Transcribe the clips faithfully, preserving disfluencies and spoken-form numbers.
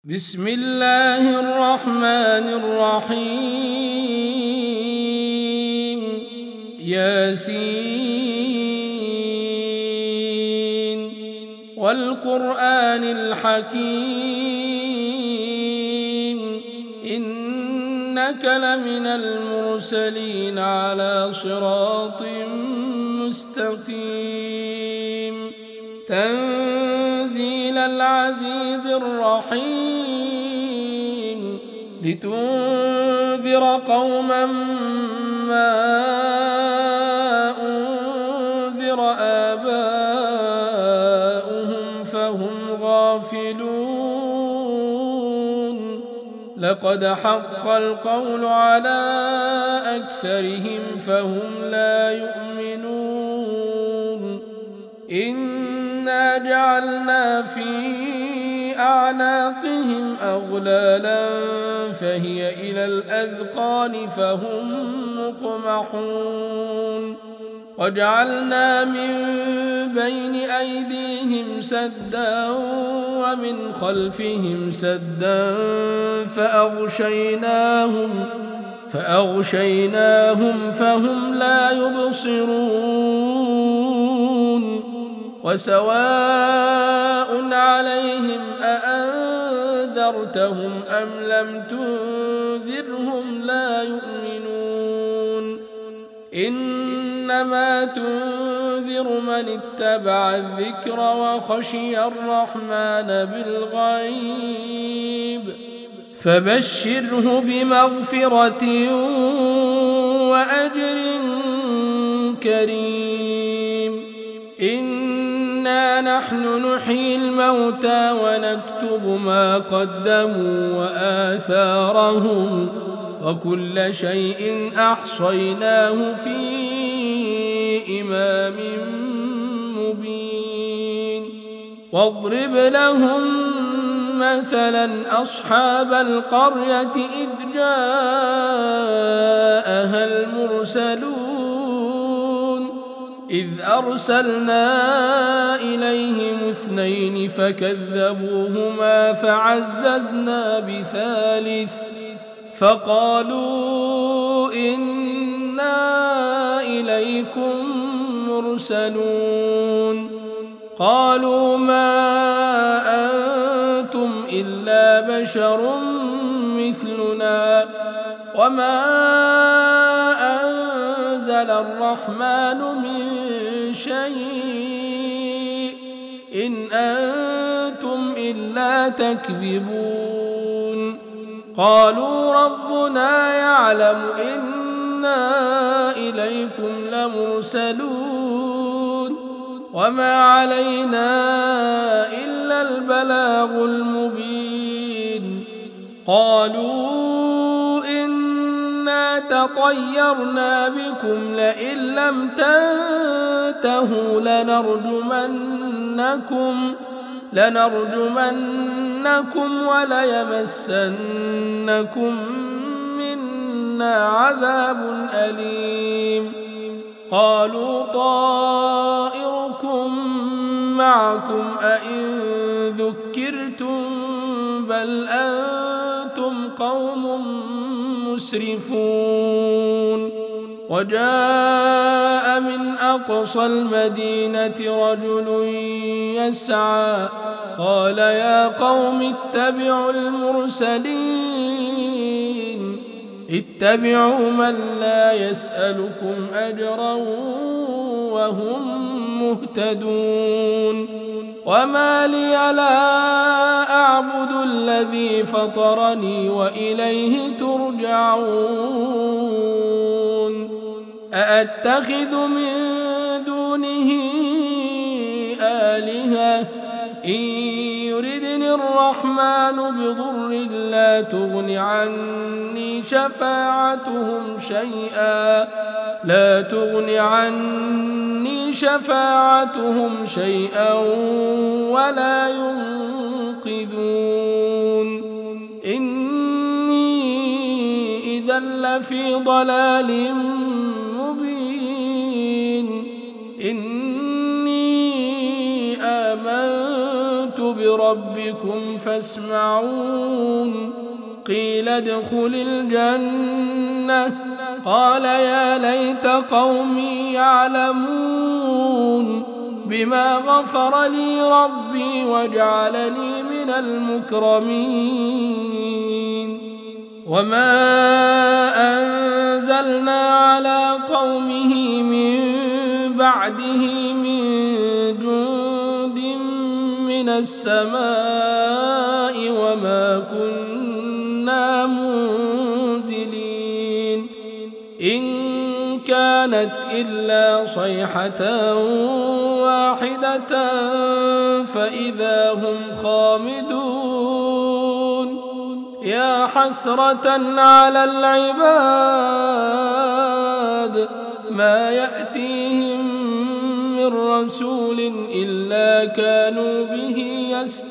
بسم الله الرحمن الرحيم ياسين والقرآن الحكيم إنك لمن المرسلين على صراط مستقيم تنزيل العزيز الرحيم لتنذر قوما ما أنذر آباؤهم فهم غافلون لقد حق القول على أكثرهم فهم لا يؤمنون إنا جعلنا في أعناقهم أغلالا فهي إلى الأذقان فهم مقمحون وجعلنا من بين أيديهم سدا ومن خلفهم سدا فأغشيناهم فأغشيناهم فهم لا يبصرون وسواء عليهم أأنذرتهم أم لم تنذرهم لا يؤمنون إنما تنذر من اتبع الذكر وخشي الرحمن بالغيب فبشره بمغفرة وأجر كريم إنا نحن نحيي الموتى ونكتب ما قدموا وآثارهم وكل شيء أحصيناه في إمام مبين واضرب لهم مثلا أصحاب القرية إذ جاءها المرسلون إذ أرسلنا إليهم اثنين فكذبوهما فعززنا بثالث فقالوا إنا إليكم مرسلون قالوا ما أنتم إلا بشر مثلنا وما أنزل الرحمن من شيء إن أنتم إلا تكذبون قالوا ربنا يعلم إنا إليكم لمرسلون وما علينا إلا البلاغ المبين قالوا إنا تطيرنا بكم لئن لم تنتهوا لنرجمنكم لنرجمنكم وليمسنكم منا عذاب أليم قالوا طائركم معكم أئن ذكرتم بل أنتم قوم مسرفون وجاء من أقصى المدينة رجل يسعى قال يا قوم اتبعوا المرسلين اتبعوا من لا يسألكم أجرا وهم مهتدون وما لي لا أعبد الذي فطرني وإليه ترجعون أأتخذ من دونه آلهة إن يردني الرحمن بضر لا تغن عني شفاعتهم شيئا لا تغن عني شفاعتهم شيئا ولا ينقذون إني إذا لفي ضلال مبين إني آمنت ربكم فاسمعون قيل ادخل الجنة قال يا ليت قومي يعلمون بما غفر لي ربي وجعلني من المكرمين وما أنزلنا على قومه من بعده من جند من السماء وما كنا منزلين إن كانت إلا صيحة واحدة فإذا هم خامدون يا حسرة على العباد ما يأتيهم من رسول إلا كانوا به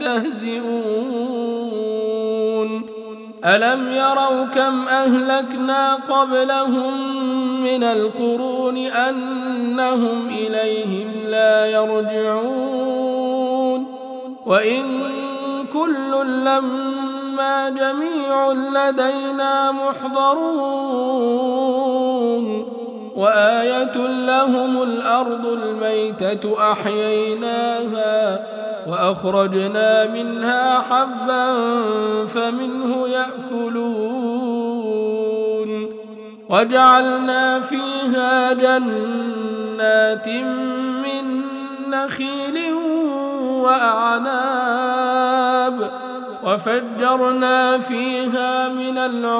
يستهزئون ألم يروا كم أهلكنا قبلهم من القرون أنهم إليهم لا يرجعون وإن كل لما جميع لدينا محضرون وآية لهم الأرض الميتة أحييناها وأخرجنا منها حبا فمنه يأكلون وجعلنا فيها جنات من نخيل وأعناب وفجرنا فيها من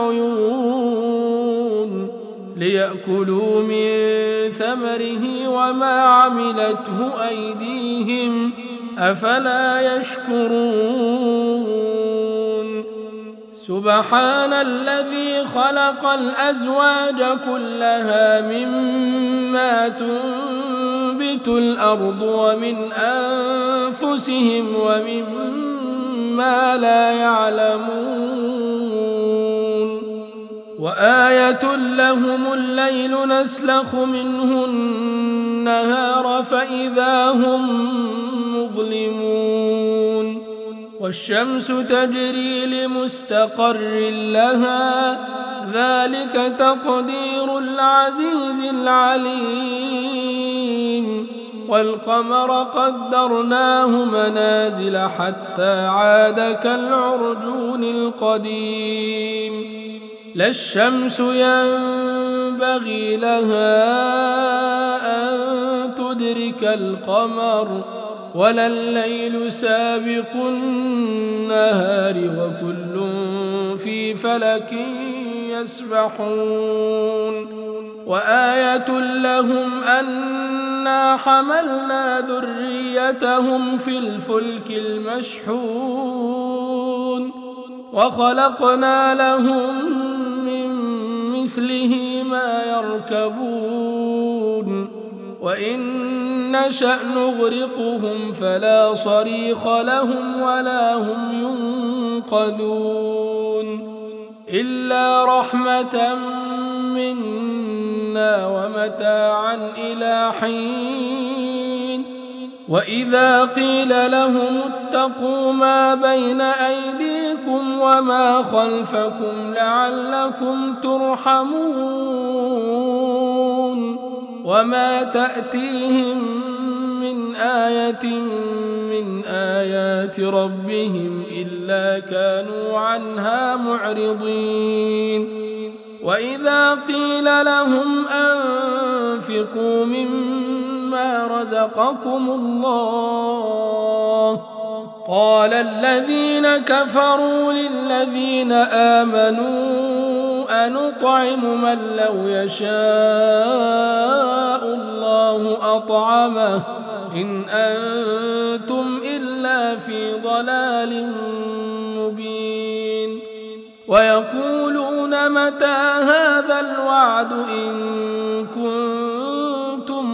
العيون ليأكلوا من ثمره وما عملته أيديهم أفلا يشكرون سبحان الذي خلق الأزواج كلها مما تنبت الأرض ومن أنفسهم ومما لا يعلمون وآية لهم الليل نسلخ منه النهار فإذا هم مظلمون والشمس تجري لمستقر لها ذلك تقدير العزيز العليم والقمر قدرناه منازل حتى عاد كالعرجون القديم لا الشمس ينبغي لها أن تدرك القمر ولا الليل سابق النهار وكل في فلك يسبحون وآية لهم أنا حملنا ذريتهم في الفلك المشحون وخلقنا لهم من مثله ما يركبون وإن نشأ نغرقهم فلا صريخ لهم ولا هم ينقذون إلا رحمة منا ومتاعا إلى حين وإذا قيل لهم اتقوا ما بين أيديكم وما خلفكم لعلكم ترحمون وما تأتيهم من آية من آيات ربهم إلا كانوا عنها معرضين وإذا قيل لهم أنفقوا مما رزقكم الله قال الذين كفروا للذين آمنوا أنطعم من لو يشاء الله أطعمه إن أنتم إلا في ضلال مبين ويقولون متى هذا الوعد إن كنتم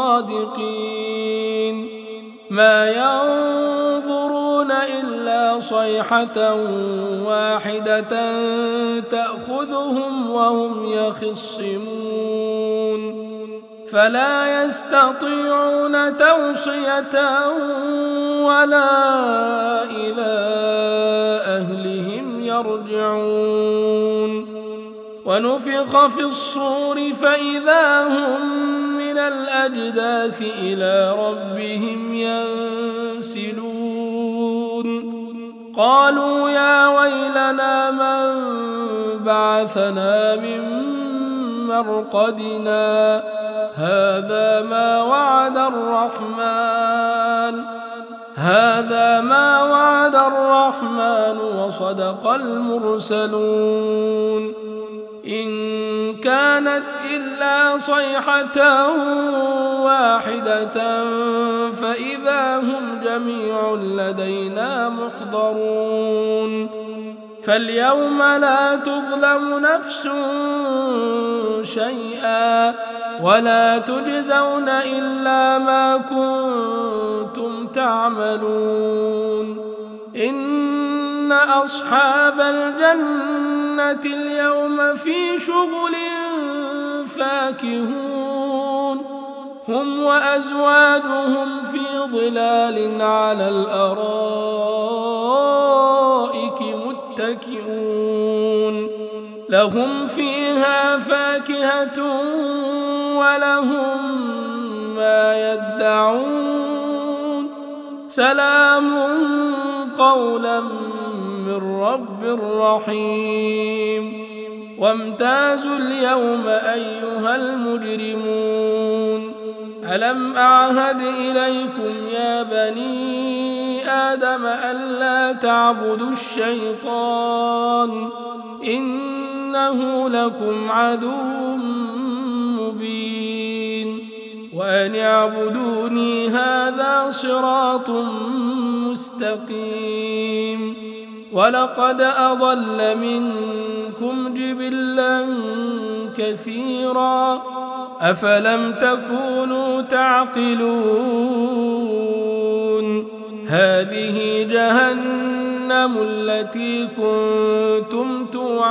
صادقين ما ينظرون إلا صيحة واحدة تأخذهم وهم يخصمون فلا يستطيعون توصية ولا إلى أهلهم يرجعون ونفخ في الصور فإذا هم من الأجداث إلى ربهم ينسلون قالوا يا ويلنا من بعثنا من مرقدنا هذا ما وعد الرحمن هذا ما وعد الرحمن وصدق المرسلون إن كانت إلا صيحة واحدة فإذا هم جميع لدينا محضرون فاليوم لا تظلم نفس شيئا ولا تجزون إلا ما كنتم تعملون إن أصحاب الجنة اليوم في شغل فاكهون هم وأزواجهم في ظلال على الأرائك متكئون لهم فيها فاكهة ولهم ما يدعون سلام قولا من رب رحيم وامتازوا اليوم أيها المجرمون ألم أعهد إليكم يا بني آدم ألا تعبدوا الشيطان إنه لكم عدو مبين وأن اعبدوني هذا صراط مستقيم ولقد أضل منكم جبلا كثيرا أفلم تكونوا تعقلون هذه جهنم التي كنتم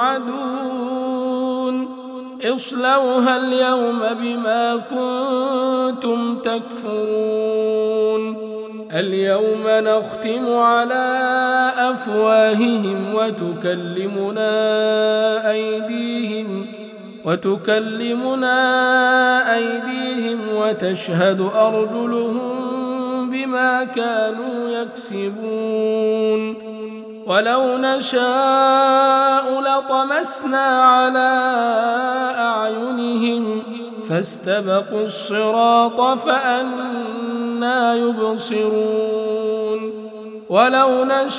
توعدون اصلوها اليوم بما كنتم تكفرون اليوم نختم على أفواههم وتكلمنا أيديهم وتكلمنا أيديهم وتشهد أرجلهم بما كانوا يكسبون ولو نشاء لطمسنا على أعينهم فاستبقوا الصراط فأنى يبصرون ولو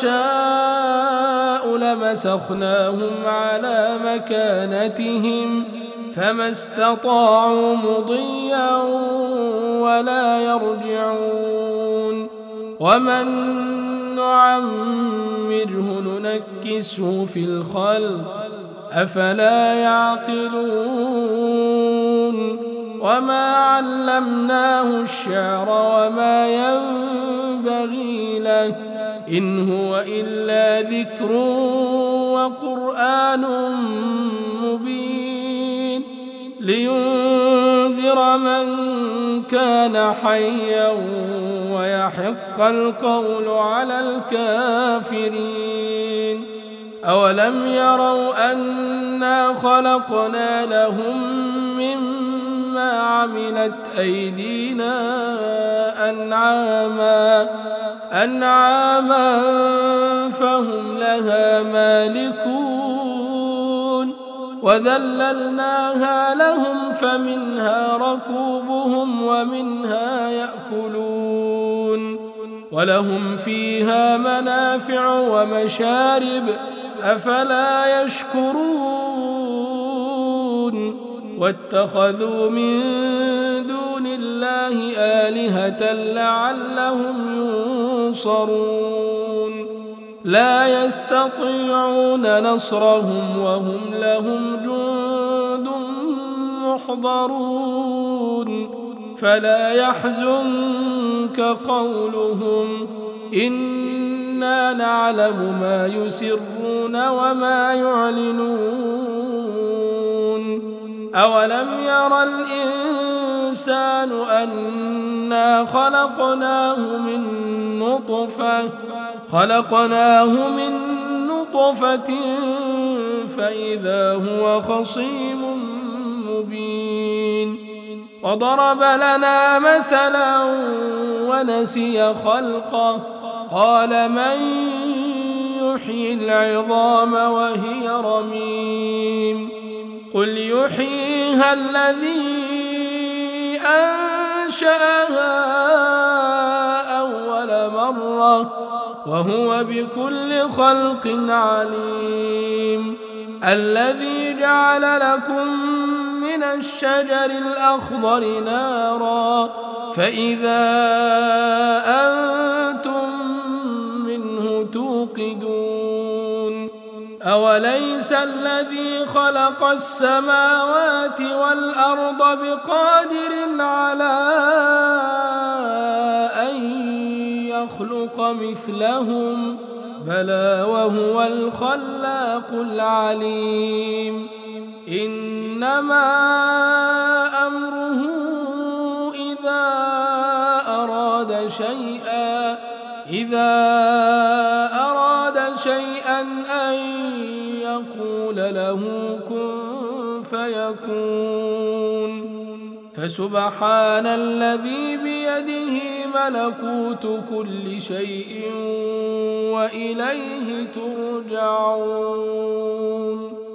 نشاء لمسخناهم على مكانتهم فما استطاعوا مضيا ولا يرجعون ومن نعمره ننكسه في الخلق أفلا يعقلون وما علمناه الشعر وما ينبغي له إن هو إلا ذكر وقرآن مبين لينذر من كان حيا ويحق القول على الكافرين أولم يروا أنا خلقنا لهم مما عملت أيدينا أنعاما أنعاما فهم لها مالكون وذللناها لهم فمنها ركوبهم ومنها يأكلون ولهم فيها منافع ومشارب أفلا يشكرون واتخذوا من دون الله آلهة لعلهم ينصرون لا يستطيعون نصرهم وهم لهم جند محضرون فلا يحزنك قولهم إنا نعلم ما يسرون وما يعلنون أولم ير الإنسان أنا خلقناه من نطفة خلقناه من نطفة فإذا هو خصيم مبين وضرب لنا مثلا ونسي خلقه قال من يحيي العظام وهي رميم قل يحييها الذي أنشأها أول مرة وهو بكل خلق عليم الذي جعل لكم من الشجر الأخضر نارا فإذا أنتم منه توقدون أوليس الذي خلق السماوات والأرض بقادر على أن يخلق مثلهم بلى وهو الخلاق العليم إنما أمره إذا أراد شيئا إذا أراد شيئا أن يقول له كن فيكون فسبحان الذي بيده ملكوت كل شيء وإليه ترجعون.